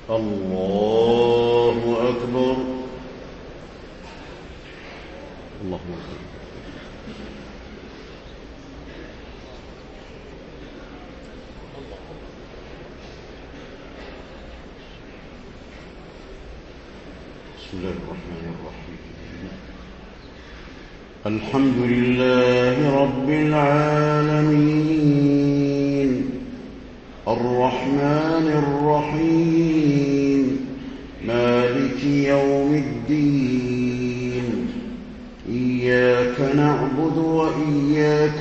الله أكبر. الله أكبر. بسم الله الرحمن الرحيم. الحمد لله رب العالمين الرحمن الرحيم مالك يوم الدين إياك نعبد وإياك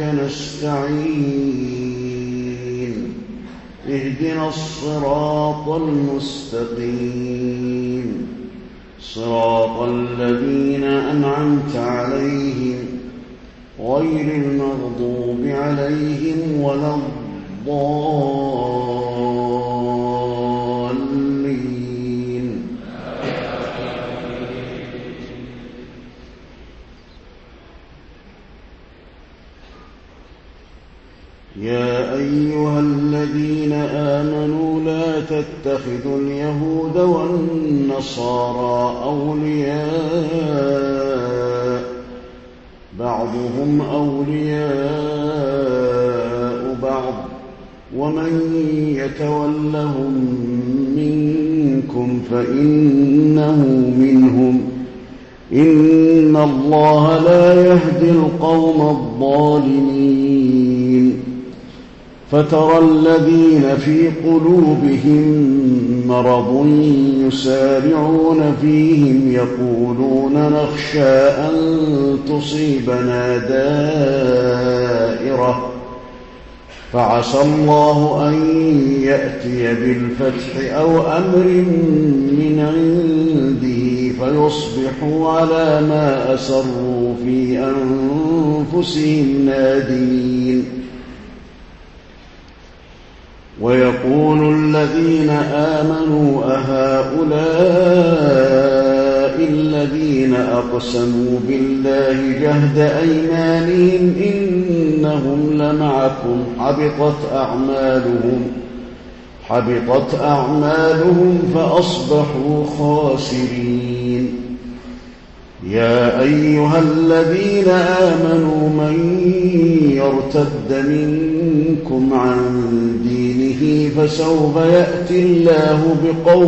نستعين اهدنا الصراط المستقيم صراط الذين أنعمت عليهم غير المغضوب عليهم ولا الضالين. يا أيها الذين آمنوا لا تتخذوا اليهود والنصارى أولياء بعضهم أولياء بعض ومن يتولهم منكم فإنه منهم إن الله لا يهدي القوم الظالمين. فترى الذين في قلوبهم مرض يسارعون فيهم يقولون نخشى أن تصيبنا دائرة فعسى الله أن يأتي بالفتح أو أمر من عنده فيصبحوا على ما أسروا في أنفسهم نادمين. ويقول الذين آمنوا أهؤلاء الذين أقسموا بالله جهد أيمانهم إنهم لمعكم حبطت أعمالهم فأصبحوا خاسرين. يا أيها الذين آمنوا من يرتد منكم عن دينه فسوف يأتي الله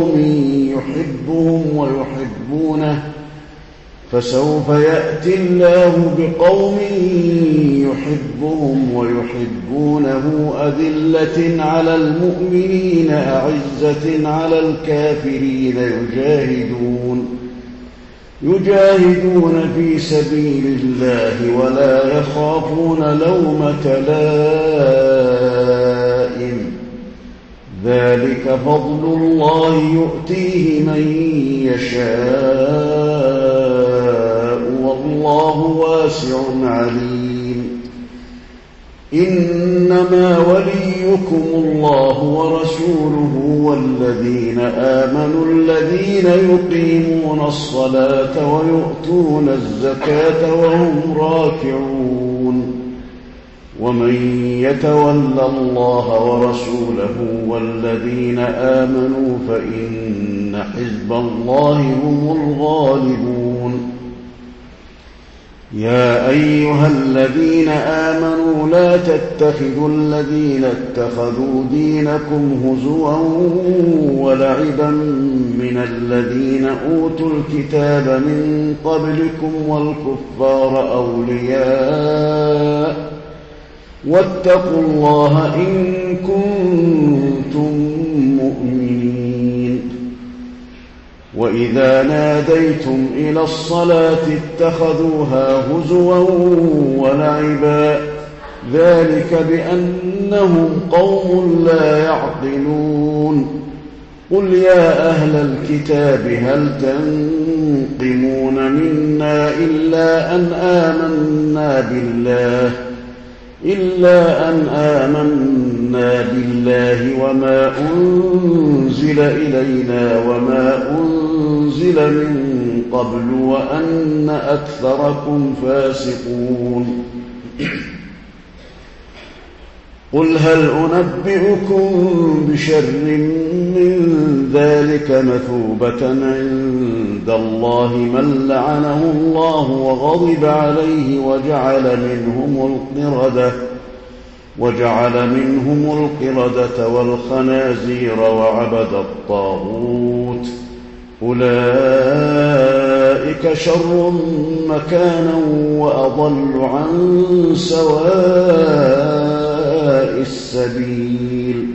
بقوم يحبهم ويحبونه أذلة على المؤمنين أعزة على الكافرين يجاهدون في سبيل الله ولا يخافون لومة لائم. ذلك فضل الله يؤتيه من يشاء والله واسع عليم. إنما وليكم الله ورسوله والذين آمنوا الذين يقيمون الصلاة ويؤتون الزكاة وهم راكعون. ومن يتول الله ورسوله والذين آمنوا فإن حزب الله هم الغالبون. يا أيها الذين آمنوا لا تتخذوا الذين اتخذوا دينكم هزوا ولعبا من الذين أوتوا الكتاب من قبلكم والكفار أولياء واتقوا الله إن كنتم مؤمنين. وإذا ناديتم إلى الصلاة اتخذوها هزوا ولعبا ذلك بأنهم قوم لا يعقلون. قل يا أهل الكتاب هل تنقمون منا إلا أن آمنا بالله وما أنزل إلينا وما أنزل من قبل وأن أكثركم فاسقون. قل هل أنبئكم بشر من ذلك مثوبة عند الله من لعنه الله وغضب عليه وجعل منهم القردة والخنازير وعبد الطاغوت أولئك شر مكانا وأضل عن سواء السبيل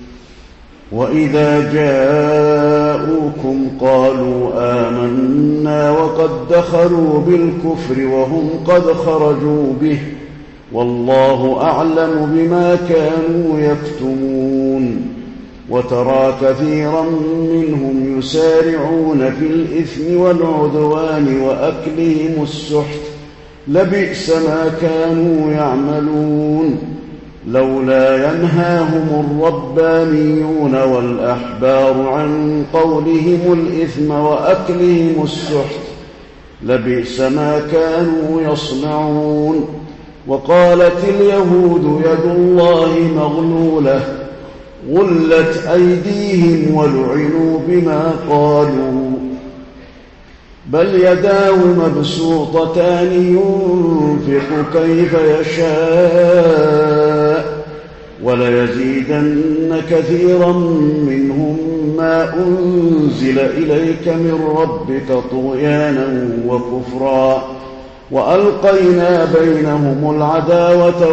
وإذا جاءوكم قالوا آمنا وقد دخلوا بالكفر وهم قد خرجوا به والله أعلم بما كانوا يكتمون وترى كثيرا منهم يسارعون في الإثم والعدوان وأكلهم السحت لبئس ما كانوا يعملون لولا ينهاهم الربانيون والأحبار عن قولهم الإثم وأكلهم السحت لبئس ما كانوا يصنعون وقالت اليهود يد الله مغلولة غلت أيديهم ولعنوا بما قالوا بل يداه مبسوطتان ينفق كيف يشاء وليزيدن كثيرا منهم ما أنزل إليك من ربك طغيانا وكفرا وألقينا بينهم العداوة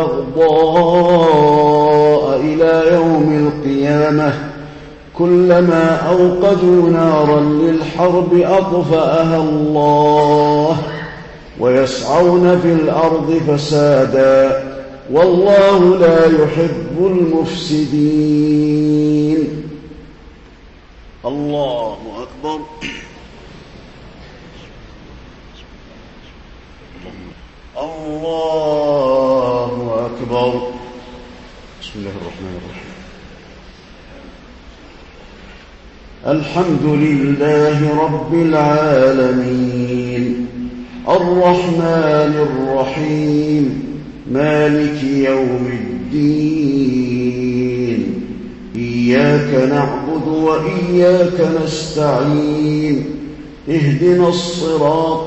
والبغضاء إلى يوم القيامة كلما أوقدوا نارا للحرب أطفأها الله ويسعون في الأرض فسادا والله لا يحب المفسدين. الله أكبر. الله أكبر. بسم الله الرحمن الرحيم. الحمد لله رب العالمين الرحمن الرحيم مالك يوم الدين إياك نعبد وإياك نستعين اهدنا الصراط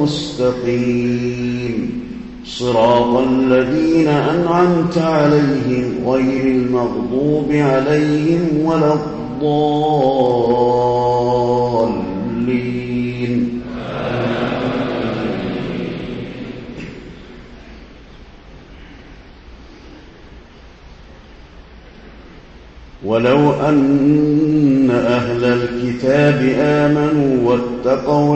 المستقيم صراط الذين أنعمت عليهم غير المغضوب عليهم ولا الضالين. ولو أن أهل الكتاب آمنوا واتقوا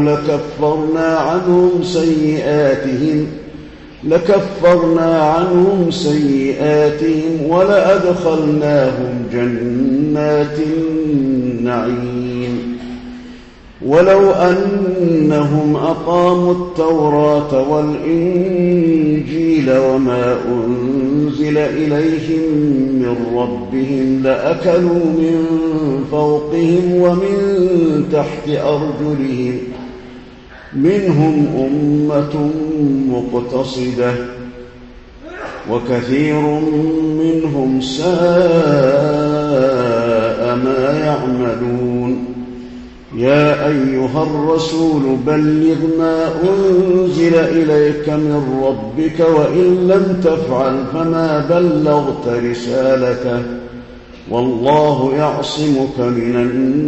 لكفرنا عنهم سيئاتهم ولأدخلناهم جنات النعيم ولو أنهم أقاموا التوراة والإنجيل وما أنزل إليهم من ربهم لأكلوا من فوقهم ومن تحت أرجلهم منهم أمة مقتصدة وكثير منهم ساء ما يعملون. يا أيها الرسول بلغ ما أنزل إليك من ربك وإن لم تفعل فما بلغت رسالته والله يعصمك من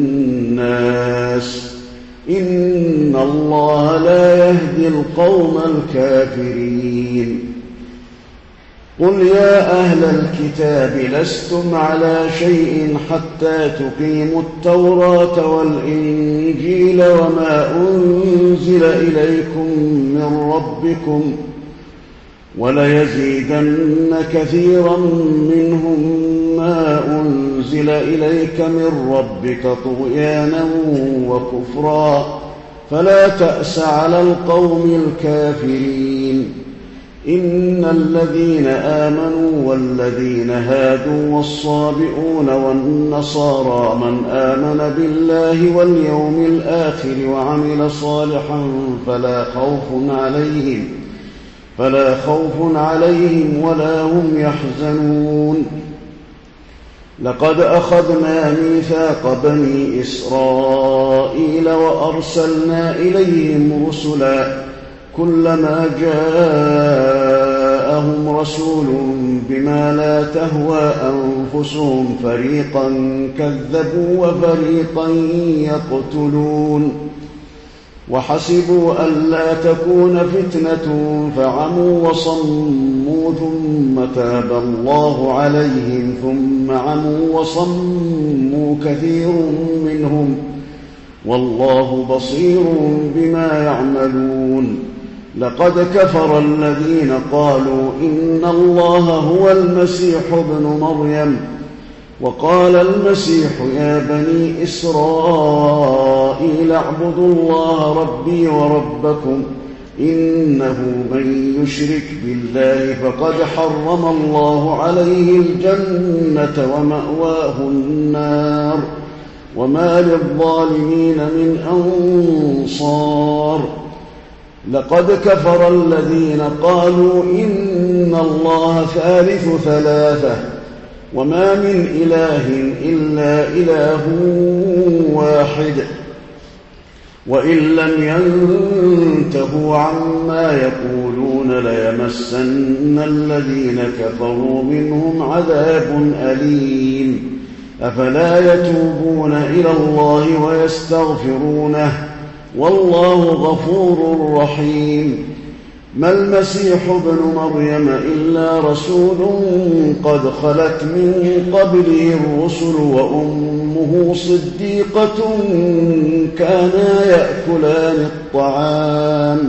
الناس إن الله لا يهدي القوم الكافرين. قل يا أهل الكتاب لستم على شيء حتى تقيموا التوراة والإنجيل وما أنزل إليكم من ربكم وليزيدن كثيرا منهم ما أنزل إليك من ربك طغيانا وكفرا فلا تأس على القوم الكافرين. إن الذين آمنوا والذين هادوا والصابئون والنصارى من آمن بالله واليوم الآخر وعمل صالحا فلا خوف عليهم ولا هم يحزنون. لقد أخذنا ميثاق بني إسرائيل وأرسلنا إليهم رسلا كلما جاءهم رسول بما لا تهوى أنفسهم فريقا كذبوا وفريقا يقتلون وحسبوا ألا تكون فتنة فعموا وصموا ثم تاب الله عليهم ثم عموا وصموا كثير منهم والله بصير بما يعملون لقد كفر الذين قالوا إن الله هو المسيح ابن مريم وقال المسيح يا بني إسرائيل اعبدوا الله ربي وربكم إنه من يشرك بالله فقد حرم الله عليه الجنة ومأواه النار وما للظالمين من أنصار لقد كفر الذين قالوا إن الله ثالث ثلاثة وما من إله إلا إله واحد وإن لم ينتهوا عما يقولون ليمسن الذين كفروا منهم عذاب أليم أفلا يتوبون إلى الله ويستغفرونه والله غفور رحيم ما المسيح ابن مريم إلا رسول قد خلت من قبله الرسل وأمه صديقة كانا يأكلان الطعام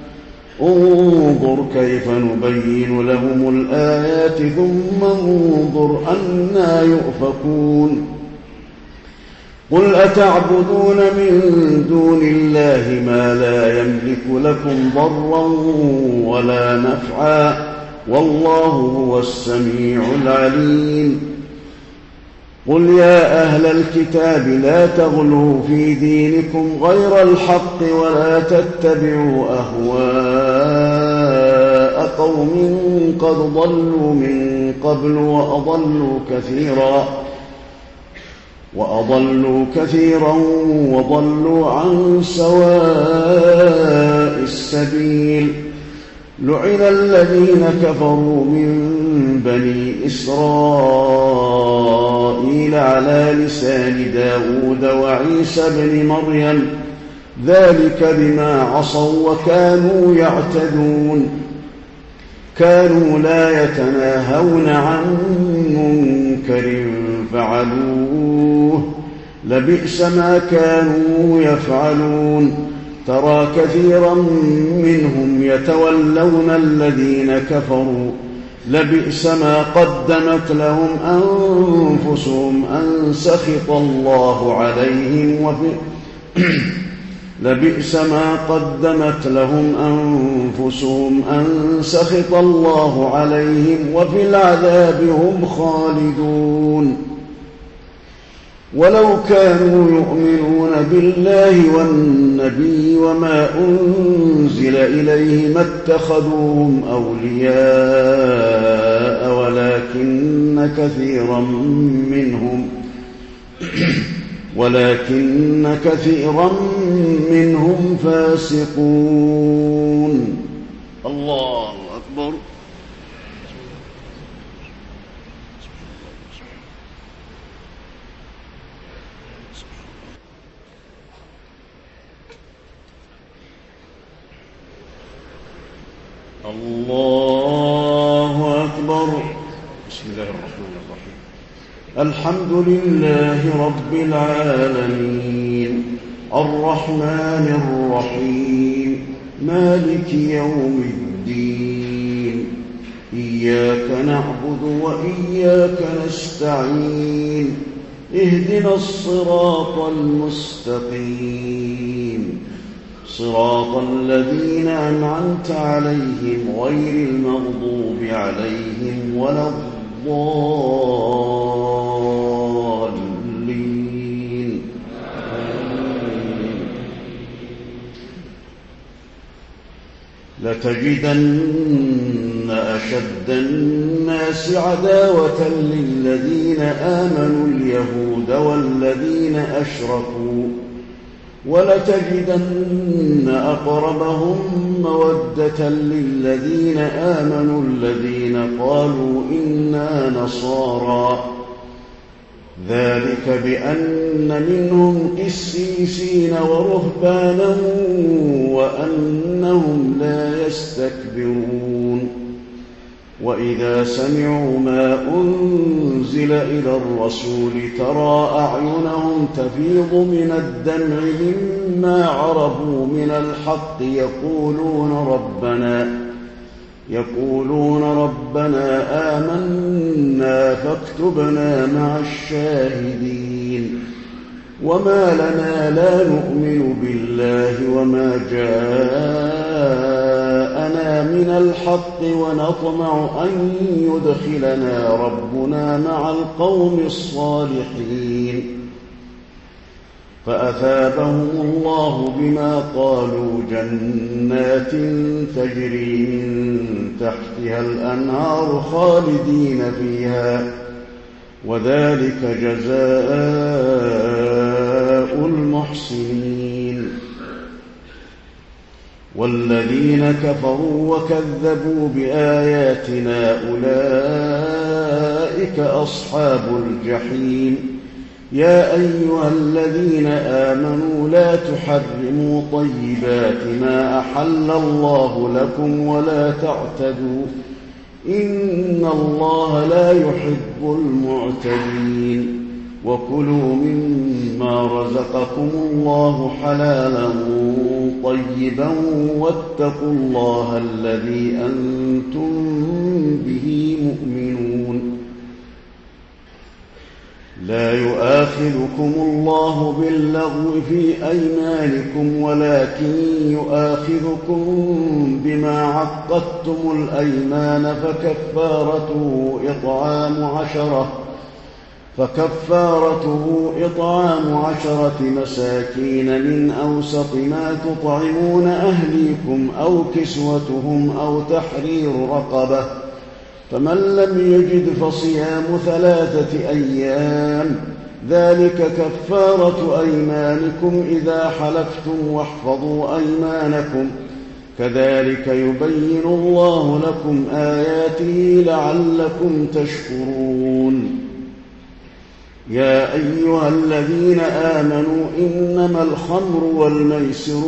انظر كيف نبين لهم الآيات ثم انظر أنى يؤفكون قل أتعبدون من دون الله ما لا يملك لكم ضرا ولا نفعا والله هو السميع العليم قل يا أهل الكتاب لا تغلوا في دينكم غير الحق ولا تتبعوا أهواء قوم قد ضلوا من قبل وأضلوا كثيرا وضلوا عن سواء السبيل لعن الذين كفروا من بني إسرائيل على لسان داود وعيسى بن مريم ذلك بما عصوا وكانوا يعتدون كانوا لا يتناهون عن منكر فعلوه لبئس ما كانوا يفعلون ترى كثيرا منهم يتولون الذين كفروا لبئس ما قدمت لهم أنفسهم أن سخط الله عليهم لبئس ما قدمت لهم أنفسهم أن سخط الله عليهم وفي العذاب هم خالدون ولو كانوا يؤمنون بالله والنبي وما أنزل إليه ما اتخذوهم أولياء ولكن كثيرا منهم فاسقون الله أكبر الله أكبر بسم الله الرحمن الرحيم الحمد لله رب العالمين الرحمن الرحيم مالك يوم الدين إياك نعبد وإياك نستعين اهدنا الصراط المستقيم صراط الذين أنعمت عليهم غير المغضوب عليهم ولا الضالين لتجدن أشد الناس عداوة للذين آمنوا اليهود والذين أشركوا ولتجدن أقربهم مودة للذين آمنوا الذين قالوا إنا نصارى ذلك بأن منهم قسيسين ورهبانا وأنهم لا يستكبرون وإذا سمعوا ما أنزل إلى الرسول ترى أعينهم تفيض من الدمع مما عرفوا من الحق يقولون ربنا آمنا فاكتبنا مع الشاهدين وما لنا لا نؤمن بالله وما جاءنا من الحق ونطمع أن يدخلنا ربنا مع القوم الصالحين فأثابهم الله بما قالوا جنات تجري من تحتها الأنهار خالدين فيها وذلك جزاء المحسنين والذين كفروا وكذبوا بآياتنا أولئك أصحاب الجحيم يا أيها الذين آمنوا لا تحرموا طيبات ما أحل الله لكم ولا تعتدوا إن الله لا يحب المعتدين وكلوا مما رزقكم الله حلالا طيبا واتقوا الله الذي أنتم به مؤمنون لا يؤاخذكم الله باللغو في أيمانكم ولكن يؤاخذكم بما عقدتم الأيمان فكفارته إطعام 10 مساكين من أوسط ما تطعمون أهليكم أو كسوتهم أو تحرير رقبة فمن لم يجد فصيام 3 أيام ذلك كفارة أيمانكم إذا حلفتم واحفظوا أيمانكم كذلك يبين الله لكم آياته لعلكم تشكرون يا أيها الذين آمنوا إنما الخمر والميسر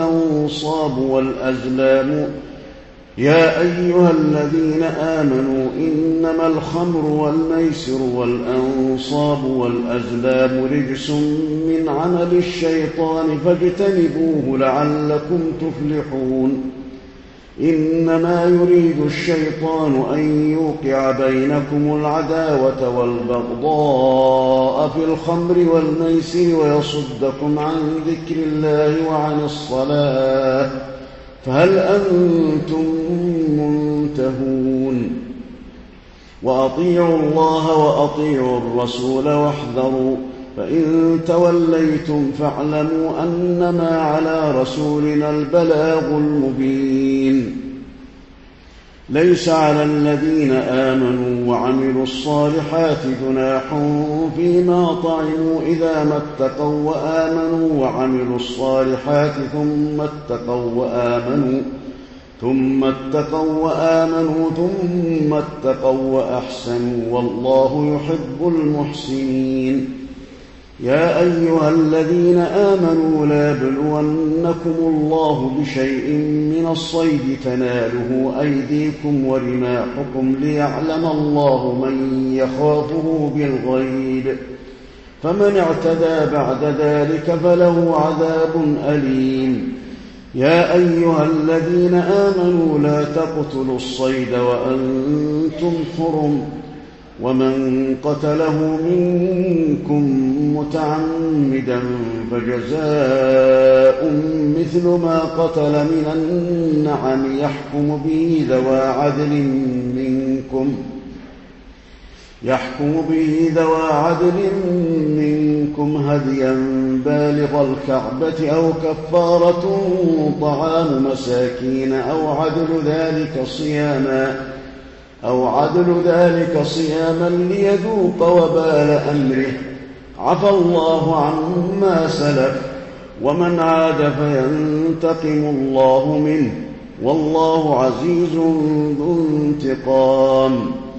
والأنصاب والأزلام رجس من عمل الشيطان فاجتنبوه لعلكم تفلحون إنما يريد الشيطان أن يوقع بينكم العداوة والبغضاء في الخمر والميسر ويصدكم عن ذكر الله وعن الصلاة فهل أنتم منتهون وأطيعوا الله وأطيعوا الرسول واحذروا فإن توليتم فاعلموا أنما على رسولنا البلاغ المبين ليس على الذين آمنوا وعملوا الصالحات جناح فيما طعموا إذا ما اتقوا وآمنوا وعملوا الصالحات ثم اتقوا وأحسنوا والله يحب المحسنين يا أيها الذين آمنوا لا يبلونكم الله بشيء من الصيد تناله أيديكم ورماحكم ليعلم الله من يخافه بالغيب فمن اعتدى بعد ذلك فله عذاب أليم يا أيها الذين آمنوا لا تقتلوا الصيد وأنتم حرم ومن قتله منكم متعمدا فجزاء مثل ما قتل من النعم يحكم به ذوى عدل منكم هديا بالغ الكعبة أو كفارة طعام مساكين أو عدل ذلك صياما أو عدل ذلك صياما ليذوق وبال أمره، عفى الله عما سلف، ومن عاد فينتقم الله منه، والله عزيز ذو انتقام.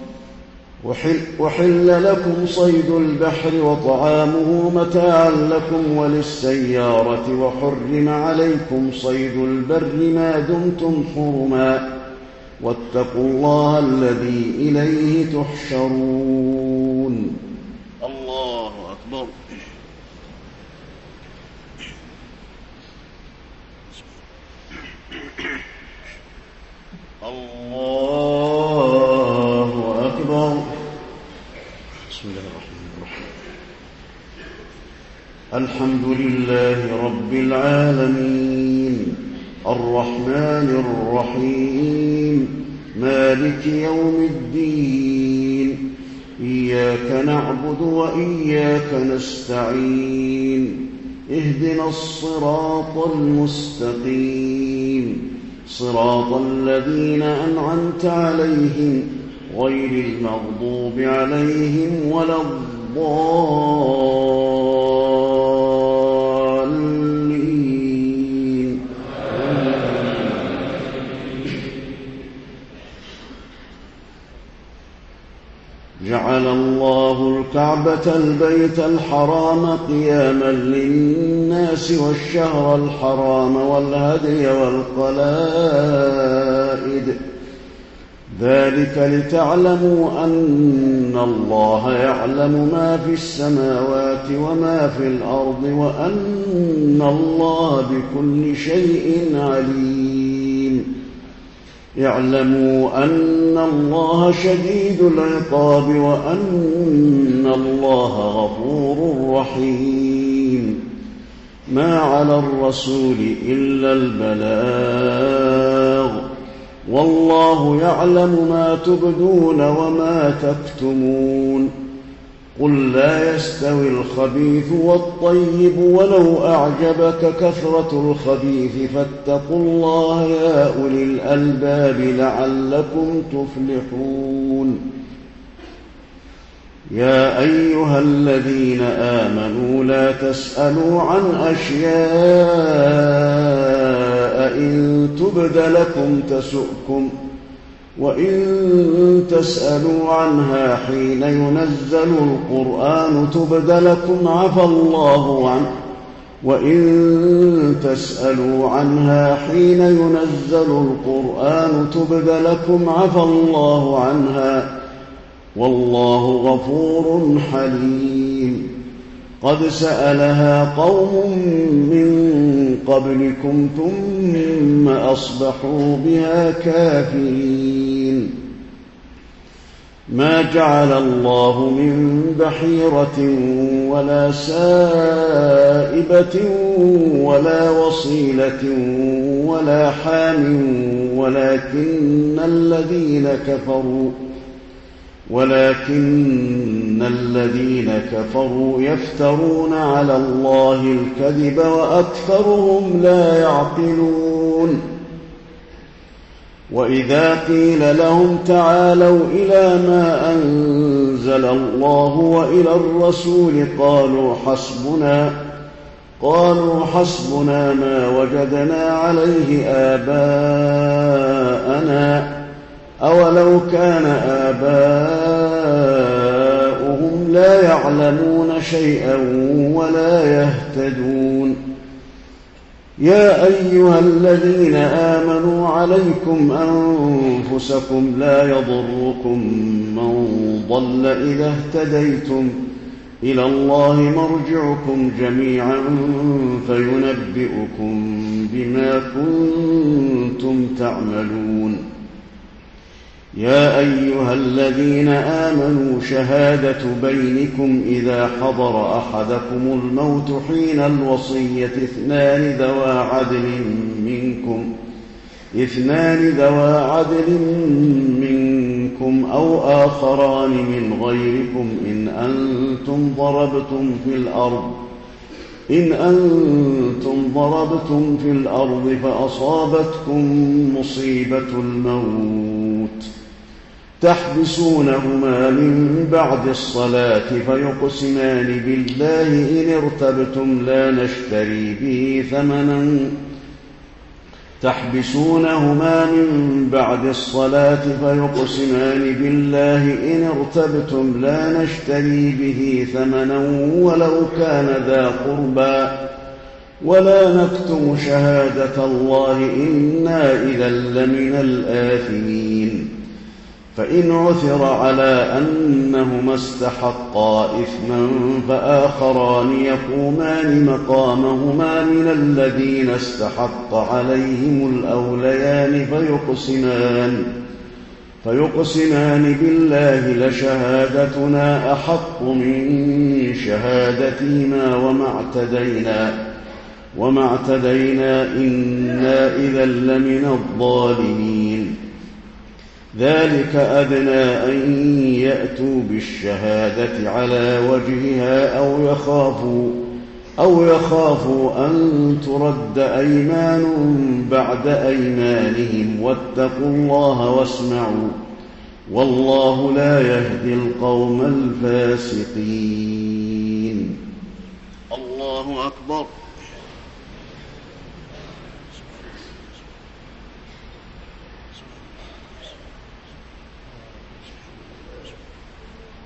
أحل لكم صيد البحر وطعامه متاعا لكم وللسيارة، وحرم عليكم صيد البر ما دمتم حرما، واتقوا الله الذي إليه تحشرون. الله أكبر. الله أكبر. بسم الله الرحمن الرحيم. الحمد لله رب العالمين، الرحمن الرحيم، مالك يوم الدين، إياك نعبد وإياك نستعين، اهدنا الصراط المستقيم، صراط الذين أنعمت عليهم غير المغضوب عليهم ولا الضالين. جعل الله الكعبة البيت الحرام قياما للناس والشهر الحرام والهدي والقلائد، ذلك لتعلموا أن الله يعلم ما في السماوات وما في الأرض، وأن الله بكل شيء عليم. اعلموا أن الله شديد العقاب، وأن الله غفور رحيم. ما على الرسول إلا البلاغ، والله يعلم ما تبدون وما تكتمون. قل لا يستوي الخبيث والطيب ولو أعجبك كثرة الخبيث، فاتقوا الله يا أولي الألباب لعلكم تفلحون. يا أيها الذين آمنوا لا تسألوا عن أشياء إن تبد لكم تسؤكم، وإن تسألوا عنها حين ينزل القرآن تبد لكم عفى الله عنه، وإن تسألوا عنها حين ينزل القرآن تبد لكم عفى الله عنها، والله غفور حليم. قد سألها قوم من قبلكم ثم أصبحوا بها كافرين. ما جعل الله من بحيرة ولا سائبة ولا وصيلة ولا حام، ولكن الذين كفروا يفترون على الله الكذب وأكثرهم لا يعقلون. وإذا قيل لهم تعالوا إلى ما أنزل الله وإلى الرسول قالوا حسبنا ما وجدنا عليه آباءنا، أولو كان آباؤهم لا يعلمون شيئا ولا يهتدون. يا أيها الذين آمنوا عليكم أنفسكم لا يضركم من ضل إذا اهتديتم، إلى الله مرجعكم جميعا فينبئكم بما كنتم تعملون. يا أيها الذين آمنوا شهادة بينكم إذا حضر أحدكم الموت حين الوصية اثنان ذوى عدل منكم أو آخران من غيركم إن أنتم ضربتم في الأرض فأصابتكم مصيبة الموت تحبسونهما من بعد الصلاة فيقسمان بالله إن ارتبتم لا نشتري به ثمنا تحبسونهما من بعد الصلاة فيقسمان بالله إن ارتبتم لا نشتري به ثمنا ولو كان ذا قربى ولا نكتم شهادة الله إنا إذا لمن الآثمين فإن عثر على أنهما استحقا إثما فآخران يقومان مقامهما من الذين استحق عليهم الأوليان فيقسمان بالله لشهادتنا أحق من شهادتهما وما اعتدينا إنا إذا لمن الظالمين ذلك أدنى أن يأتوا بالشهادة على وجهها أو يخافوا أن ترد أيمان بعد أيمانهم واتقوا الله واسمعوا والله لا يهدي القوم الفاسقين. الله أكبر.